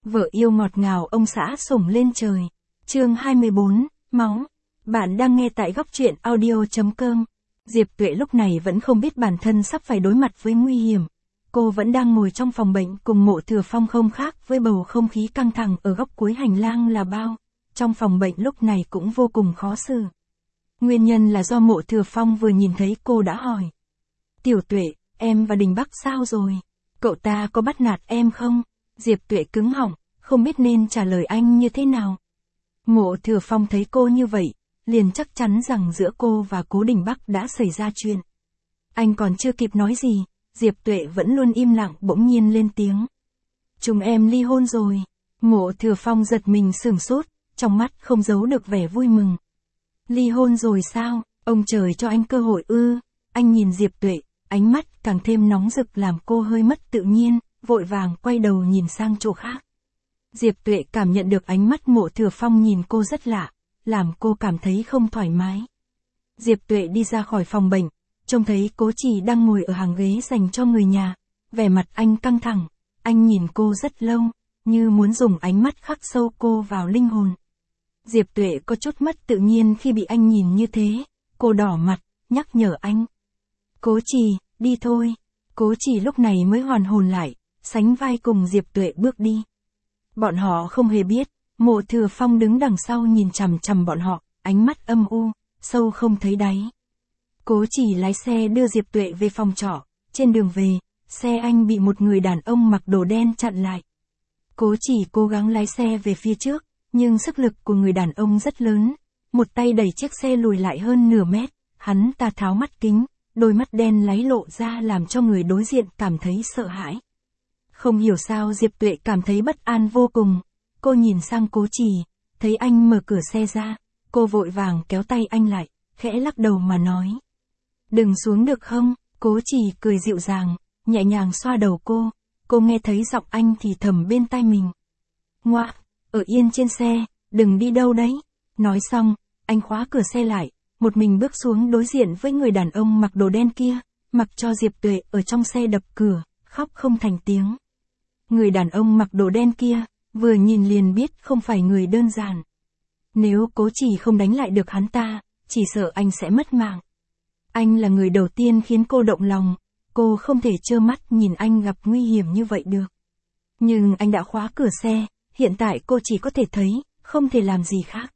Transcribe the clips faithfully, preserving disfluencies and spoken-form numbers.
Vợ yêu ngọt ngào ông xã sủng lên trời. Chương hai mươi bốn, máu. Bạn đang nghe tại góc truyện audio.com. Diệp Tuệ lúc này vẫn không biết bản thân sắp phải đối mặt với nguy hiểm. Cô vẫn đang ngồi trong phòng bệnh cùng Mộ Thừa Phong, không khác với bầu không khí căng thẳng ở góc cuối hành lang là bao. Trong phòng bệnh lúc này cũng vô cùng khó xử. Nguyên nhân là do Mộ Thừa Phong vừa nhìn thấy cô đã hỏi. Tiểu Tuệ, em và Đình Bắc sao rồi? Cậu ta có bắt nạt em không? Diệp Tuệ cứng họng, không biết nên trả lời anh như thế nào. Mộ Thừa Phong thấy cô như vậy, liền chắc chắn rằng giữa cô và Cố Đình Bắc đã xảy ra chuyện. Anh còn chưa kịp nói gì, Diệp Tuệ vẫn luôn im lặng bỗng nhiên lên tiếng. Chúng em ly hôn rồi. Mộ Thừa Phong giật mình sửng sốt, trong mắt không giấu được vẻ vui mừng. Ly hôn rồi sao? Ông trời cho anh cơ hội ư? Anh nhìn Diệp Tuệ, ánh mắt càng thêm nóng rực làm cô hơi mất tự nhiên, vội vàng quay đầu nhìn sang chỗ khác. Diệp Tuệ cảm nhận được ánh mắt Mộ Thừa Phong nhìn cô rất lạ, làm cô cảm thấy không thoải mái. Diệp Tuệ đi ra khỏi phòng bệnh, trông thấy Cố Trì đang ngồi ở hàng ghế dành cho người nhà, vẻ mặt anh căng thẳng, anh nhìn cô rất lâu, như muốn dùng ánh mắt khắc sâu cô vào linh hồn. Diệp Tuệ có chút mất tự nhiên khi bị anh nhìn như thế, cô đỏ mặt, nhắc nhở anh. Cố Trì, đi thôi. Cố Trì lúc này mới hoàn hồn lại, sánh vai cùng Diệp Tuệ bước đi. Bọn họ không hề biết, Mộ Thừa Phong đứng đằng sau nhìn chằm chằm bọn họ, ánh mắt âm u, sâu không thấy đáy. Cố Trì lái xe đưa Diệp Tuệ về phòng trọ, trên đường về, xe anh bị một người đàn ông mặc đồ đen chặn lại. Cố Trì cố gắng lái xe về phía trước, nhưng sức lực của người đàn ông rất lớn, một tay đẩy chiếc xe lùi lại hơn nửa mét, hắn ta tháo mắt kính, đôi mắt đen láy lộ ra làm cho người đối diện cảm thấy sợ hãi. Không hiểu sao Diệp Tuệ cảm thấy bất an vô cùng, cô nhìn sang Cố Trì, thấy anh mở cửa xe ra, cô vội vàng kéo tay anh lại, khẽ lắc đầu mà nói. Đừng xuống được không? Cố Trì cười dịu dàng, nhẹ nhàng xoa đầu cô, cô nghe thấy giọng anh thì thầm bên tai mình. Ngoạ, ở yên trên xe, đừng đi đâu đấy. Nói xong, anh khóa cửa xe lại, một mình bước xuống đối diện với người đàn ông mặc đồ đen kia, mặc cho Diệp Tuệ ở trong xe đập cửa, khóc không thành tiếng. Người đàn ông mặc đồ đen kia, vừa nhìn liền biết không phải người đơn giản. Nếu Cố Trì không đánh lại được hắn ta, chỉ sợ anh sẽ mất mạng. Anh là người đầu tiên khiến cô động lòng, cô không thể trơ mắt nhìn anh gặp nguy hiểm như vậy được. Nhưng anh đã khóa cửa xe, hiện tại cô chỉ có thể thấy, không thể làm gì khác.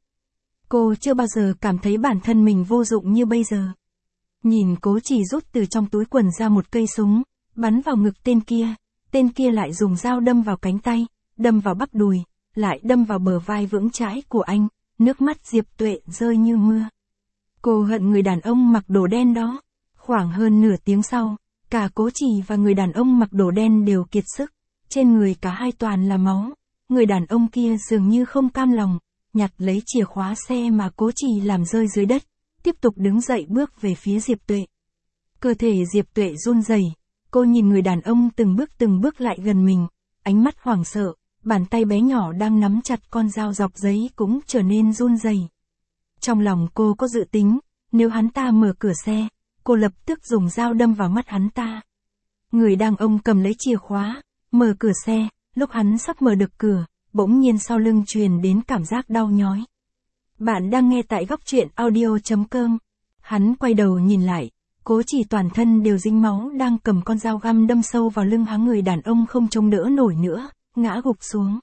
Cô chưa bao giờ cảm thấy bản thân mình vô dụng như bây giờ. Nhìn Cố Trì rút từ trong túi quần ra một cây súng, bắn vào ngực tên kia, tên kia lại dùng dao đâm vào cánh tay, đâm vào bắp đùi, lại đâm vào bờ vai vững chãi của anh, nước mắt Diệp Tuệ rơi như mưa. Cô hận người đàn ông mặc đồ đen đó. Khoảng hơn nửa tiếng sau, cả Cố Trì và người đàn ông mặc đồ đen đều kiệt sức, trên người cả hai toàn là máu. Người đàn ông kia dường như không cam lòng, nhặt lấy chìa khóa xe mà Cố Trì làm rơi dưới đất, tiếp tục đứng dậy bước về phía Diệp Tuệ. Cơ thể Diệp Tuệ run rẩy, cô nhìn người đàn ông từng bước từng bước lại gần mình, ánh mắt hoảng sợ, bàn tay bé nhỏ đang nắm chặt con dao dọc giấy cũng trở nên run rẩy. Trong lòng cô có dự tính, nếu hắn ta mở cửa xe, cô lập tức dùng dao đâm vào mắt hắn ta. Người đàn ông cầm lấy chìa khóa, mở cửa xe, lúc hắn sắp mở được cửa, bỗng nhiên sau lưng truyền đến cảm giác đau nhói. Bạn đang nghe tại góc truyện audio.com. Hắn quay đầu nhìn lại, Cố Trì toàn thân đều dính máu đang cầm con dao găm đâm sâu vào lưng hắn. Người đàn ông không chống đỡ nổi nữa, ngã gục xuống.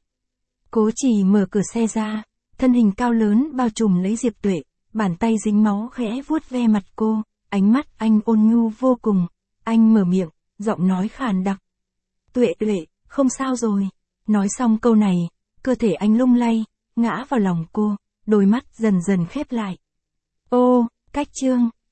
Cố Trì mở cửa xe ra, thân hình cao lớn bao trùm lấy Diệp Tuệ, bàn tay dính máu khẽ vuốt ve mặt cô, ánh mắt anh ôn nhu vô cùng, anh mở miệng, giọng nói khàn đặc. Tuệ Tuệ, không sao rồi. Nói xong câu này, cơ thể anh lung lay, ngã vào lòng cô, đôi mắt dần dần khép lại. Ô, cách chương.